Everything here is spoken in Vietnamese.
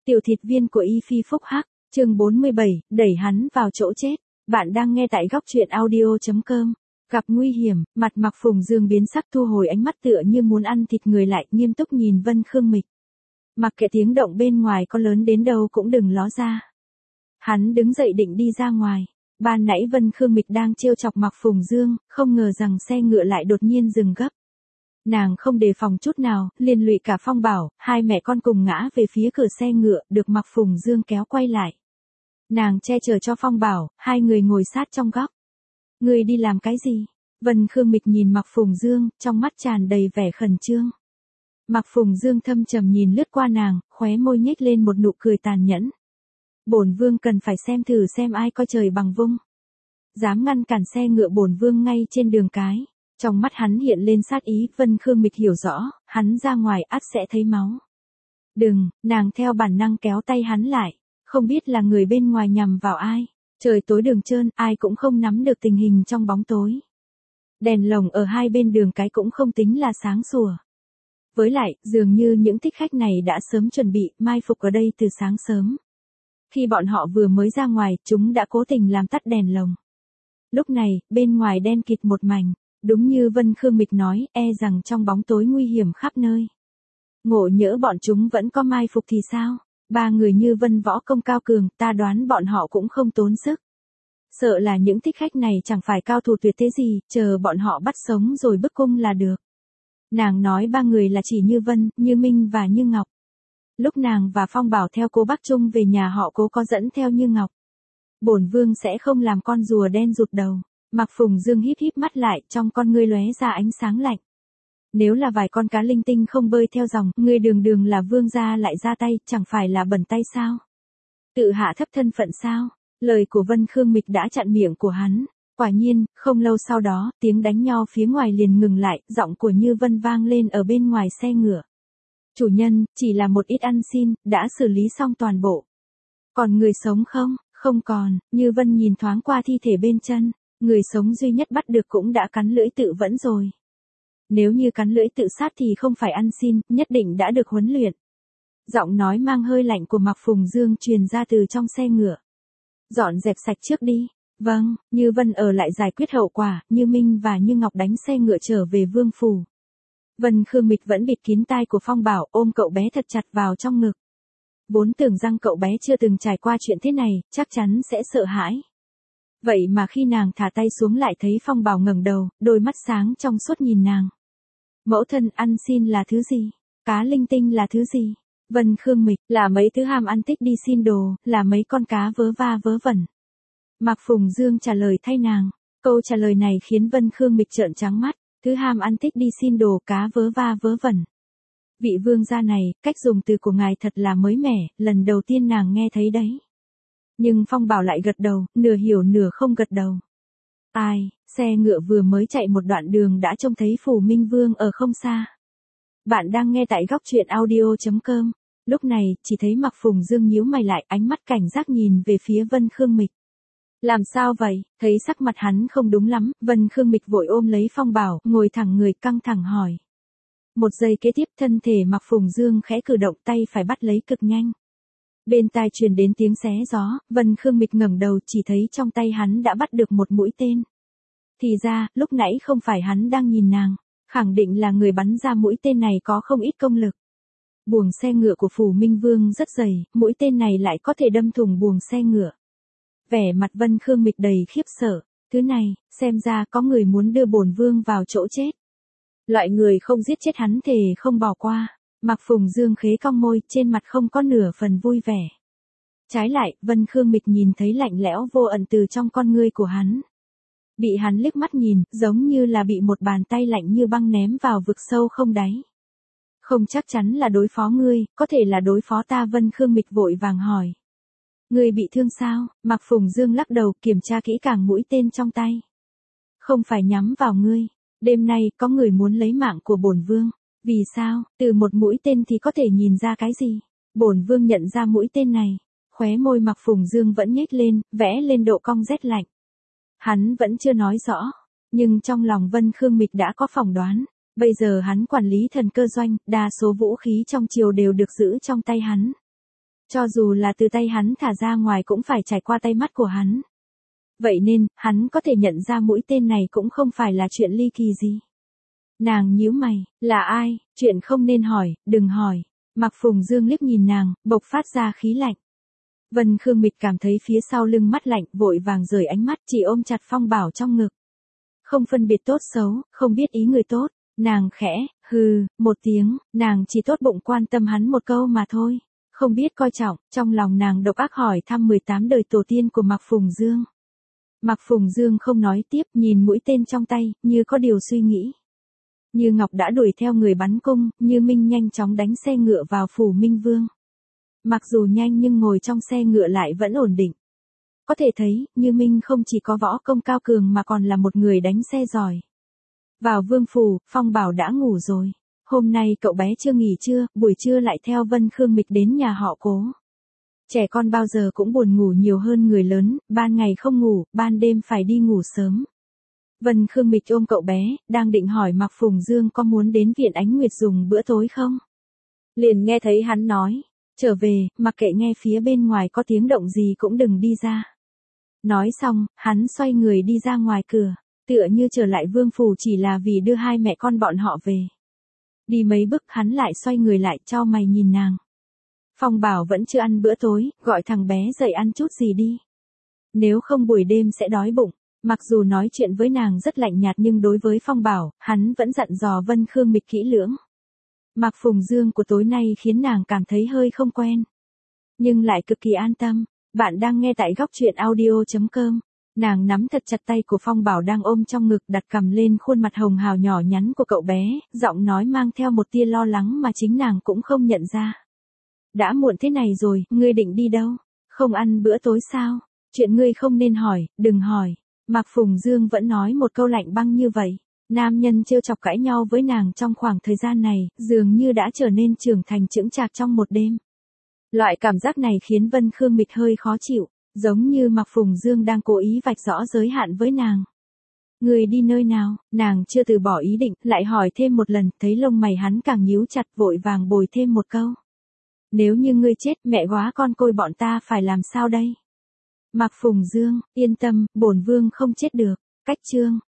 Tiểu thịt viên của Y Phi Phúc Hắc, chương 47, đẩy hắn vào chỗ chết. Bạn đang nghe tại góc truyện audio.com. Gặp nguy hiểm, mặt Mạc Phùng Dương biến sắc, thu hồi ánh mắt tựa như muốn ăn thịt người lại, nghiêm túc nhìn Vân Khương Mịch. Mặc kệ tiếng động bên ngoài có lớn đến đâu cũng đừng ló ra. Hắn đứng dậy định đi ra ngoài. Ban nãy Vân Khương Mịch đang trêu chọc Mạc Phùng Dương, không ngờ rằng xe ngựa lại đột nhiên dừng gấp. Nàng không đề phòng chút nào, liên lụy cả Phong Bảo, hai mẹ con cùng ngã về phía cửa xe ngựa, được Mạc Phùng Dương kéo quay lại. Nàng che chở cho Phong Bảo, hai người ngồi sát trong góc. Ngươi đi làm cái gì? Vân Khương Mịch nhìn Mạc Phùng Dương, trong mắt tràn đầy vẻ khẩn trương. Mạc Phùng Dương thâm trầm nhìn lướt qua nàng, khóe môi nhếch lên một nụ cười tàn nhẫn. Bổn vương cần phải xem thử xem ai coi trời bằng vung. Dám ngăn cản xe ngựa bổn vương ngay trên đường cái. Trong mắt hắn hiện lên sát ý, Vân Khương Mịch hiểu rõ, hắn ra ngoài ắt sẽ thấy máu. Đừng, nàng theo bản năng kéo tay hắn lại, không biết là người bên ngoài nhằm vào ai. Trời tối đường trơn, ai cũng không nắm được tình hình trong bóng tối. Đèn lồng ở hai bên đường cái cũng không tính là sáng sủa. Với lại, dường như những thích khách này đã sớm chuẩn bị, mai phục ở đây từ sáng sớm. Khi bọn họ vừa mới ra ngoài, chúng đã cố tình làm tắt đèn lồng. Lúc này, bên ngoài đen kịt một mảnh. Đúng như Vân Khương Mịch nói, e rằng trong bóng tối nguy hiểm khắp nơi. Ngộ nhỡ bọn chúng vẫn có mai phục thì sao? Ba người như Vân võ công cao cường, ta đoán bọn họ cũng không tốn sức. Sợ là những thích khách này chẳng phải cao thủ tuyệt thế gì, chờ bọn họ bắt sống rồi bức cung là được. Nàng nói ba người là chỉ Như Vân, Như Minh và Như Ngọc. Lúc nàng và Phong Bảo theo Cố Bắc Trung về nhà họ Cố có dẫn theo Như Ngọc. Bổn vương sẽ không làm con rùa đen rụt đầu. Mạc Phùng Dương híp híp mắt lại, trong con ngươi lóe ra ánh sáng lạnh. Nếu là vài con cá linh tinh không bơi theo dòng, ngươi đường đường là vương gia lại ra tay, chẳng phải là bẩn tay sao? Tự hạ thấp thân phận sao? Lời của Vân Khương Mịch đã chặn miệng của hắn. Quả nhiên, không lâu sau đó, tiếng đánh nho phía ngoài liền ngừng lại, giọng của Như Vân vang lên ở bên ngoài xe ngựa. Chủ nhân, chỉ là một ít ăn xin, đã xử lý xong toàn bộ. Còn người sống không? Không còn. Như Vân nhìn thoáng qua thi thể bên chân. Người sống duy nhất bắt được cũng đã cắn lưỡi tự vẫn rồi. Nếu như cắn lưỡi tự sát thì không phải ăn xin, nhất định đã được huấn luyện. Giọng nói mang hơi lạnh của Mạc Phùng Dương truyền ra từ trong xe ngựa. Dọn dẹp sạch trước đi. Vâng, Như Vân ở lại giải quyết hậu quả, Như Minh và Như Ngọc đánh xe ngựa trở về vương phủ. Vân Khương Mịch vẫn bịt kín tai của Phong Bảo, ôm cậu bé thật chặt vào trong ngực. Vốn tưởng rằng cậu bé chưa từng trải qua chuyện thế này, chắc chắn sẽ sợ hãi. Vậy mà khi nàng thả tay xuống lại thấy Phong Bảo ngẩng đầu, đôi mắt sáng trong suốt nhìn nàng. Mẫu thân, ăn xin là thứ gì? Cá linh tinh là thứ gì? Vân Khương Mịch, là mấy thứ ham ăn thích đi xin đồ, là mấy con cá vớ va vớ vẩn. Mạc Phùng Dương trả lời thay nàng. Câu trả lời này khiến Vân Khương Mịch trợn trắng mắt. Thứ ham ăn thích đi xin đồ, cá vớ va vớ vẩn. Vị vương gia này, cách dùng từ của ngài thật là mới mẻ, lần đầu tiên nàng nghe thấy đấy. Nhưng Phong Bảo lại gật đầu, nửa hiểu nửa không gật đầu. Ai, xe ngựa vừa mới chạy một đoạn đường đã trông thấy Phủ Minh Vương ở không xa. Bạn đang nghe tại góc truyện audio.com. Lúc này, chỉ thấy Mạc Phùng Dương nhíu mày lại, ánh mắt cảnh giác nhìn về phía Vân Khương Mịch. Làm sao vậy? Thấy sắc mặt hắn không đúng lắm, Vân Khương Mịch vội ôm lấy Phong Bảo, ngồi thẳng người căng thẳng hỏi. Một giây kế tiếp thân thể Mạc Phùng Dương khẽ cử động, tay phải bắt lấy cực nhanh. Bên tai truyền đến tiếng xé gió, Vân Khương Mịch ngẩng đầu chỉ thấy trong tay hắn đã bắt được một mũi tên. Thì ra, lúc nãy không phải hắn đang nhìn nàng, khẳng định là người bắn ra mũi tên này có không ít công lực. Buồng xe ngựa của Phủ Minh Vương rất dày, mũi tên này lại có thể đâm thủng buồng xe ngựa. Vẻ mặt Vân Khương Mịch đầy khiếp sợ, thứ này, xem ra có người muốn đưa bổn vương vào chỗ chết. Loại người không giết chết hắn thề không bỏ qua. Mạc Phùng Dương khế cong môi, trên mặt không có nửa phần vui vẻ. Trái lại, Vân Khương Mịch nhìn thấy lạnh lẽo vô ẩn từ trong con ngươi của hắn. Bị hắn liếc mắt nhìn, giống như là bị một bàn tay lạnh như băng ném vào vực sâu không đáy. Không chắc chắn là đối phó ngươi, có thể là đối phó ta. Vân Khương Mịch vội vàng hỏi. Ngươi bị thương sao? Mạc Phùng Dương lắc đầu, kiểm tra kỹ càng mũi tên trong tay. Không phải nhắm vào ngươi. Đêm nay, có người muốn lấy mạng của bổn vương. Vì sao? Từ một mũi tên thì có thể nhìn ra cái gì? Bổn vương nhận ra mũi tên này. Khóe môi Mạc Phùng Dương vẫn nhếch lên, vẽ lên độ cong rét lạnh. Hắn vẫn chưa nói rõ, nhưng trong lòng Vân Khương Mịch đã có phỏng đoán. Bây giờ hắn quản lý thần cơ doanh, đa số vũ khí trong triều đều được giữ trong tay hắn. Cho dù là từ tay hắn thả ra ngoài cũng phải trải qua tay mắt của hắn. Vậy nên, hắn có thể nhận ra mũi tên này cũng không phải là chuyện ly kỳ gì. Nàng nhíu mày, là ai, chuyện không nên hỏi, đừng hỏi. Mạc Phùng Dương liếc nhìn nàng, bộc phát ra khí lạnh. Vân Khương Mịch cảm thấy phía sau lưng mắt lạnh, vội vàng rời ánh mắt, chỉ ôm chặt Phong Bảo trong ngực. Không phân biệt tốt xấu, không biết ý người tốt, nàng khẽ, hừ, một tiếng, nàng chỉ tốt bụng quan tâm hắn một câu mà thôi. Không biết coi trọng, trong lòng nàng độc ác hỏi thăm 18 đời tổ tiên của Mạc Phùng Dương. Mạc Phùng Dương không nói tiếp, nhìn mũi tên trong tay, như có điều suy nghĩ. Như Ngọc đã đuổi theo người bắn cung, Như Minh nhanh chóng đánh xe ngựa vào phủ Minh Vương. Mặc dù nhanh nhưng ngồi trong xe ngựa lại vẫn ổn định. Có thể thấy, Như Minh không chỉ có võ công cao cường mà còn là một người đánh xe giỏi. Vào vương phủ, Phong Bảo đã ngủ rồi. Hôm nay cậu bé chưa nghỉ trưa, buổi trưa lại theo Vân Khương Mịch đến nhà họ Cố. Trẻ con bao giờ cũng buồn ngủ nhiều hơn người lớn, ban ngày không ngủ, ban đêm phải đi ngủ sớm. Vân Khương Mịch ôm cậu bé, đang định hỏi Mạc Phùng Dương có muốn đến Viện Ánh Nguyệt dùng bữa tối không? Liền nghe thấy hắn nói, trở về, mặc kệ nghe phía bên ngoài có tiếng động gì cũng đừng đi ra. Nói xong, hắn xoay người đi ra ngoài cửa, tựa như trở lại vương phủ chỉ là vì đưa hai mẹ con bọn họ về. Đi mấy bước hắn lại xoay người lại cho mày nhìn nàng. Phong Bảo vẫn chưa ăn bữa tối, gọi thằng bé dậy ăn chút gì đi. Nếu không buổi đêm sẽ đói bụng. Mặc dù nói chuyện với nàng rất lạnh nhạt nhưng đối với Phong Bảo, hắn vẫn dặn dò Vân Khương Mịch kỹ lưỡng. Mạc Phùng Dương của tối nay khiến nàng cảm thấy hơi không quen. Nhưng lại cực kỳ an tâm. Bạn đang nghe tại góc truyện audio.com. Nàng nắm thật chặt tay của Phong Bảo đang ôm trong ngực, đặt cầm lên khuôn mặt hồng hào nhỏ nhắn của cậu bé, giọng nói mang theo một tia lo lắng mà chính nàng cũng không nhận ra. Đã muộn thế này rồi, ngươi định đi đâu? Không ăn bữa tối sao? Chuyện ngươi không nên hỏi, đừng hỏi. Mạc Phùng Dương vẫn nói một câu lạnh băng như vậy. Nam nhân trêu chọc cãi nhau với nàng trong khoảng thời gian này, dường như đã trở nên trưởng thành chững chạc trong một đêm. Loại cảm giác này khiến Vân Khương Mịch hơi khó chịu, giống như Mạc Phùng Dương đang cố ý vạch rõ giới hạn với nàng. Người đi nơi nào? Nàng chưa từ bỏ ý định, lại hỏi thêm một lần, thấy lông mày hắn càng nhíu chặt, vội vàng bồi thêm một câu. Nếu như ngươi chết, mẹ góa con côi bọn ta phải làm sao đây? Mạc Phùng Dương, yên tâm, bổn vương không chết được. Cách chương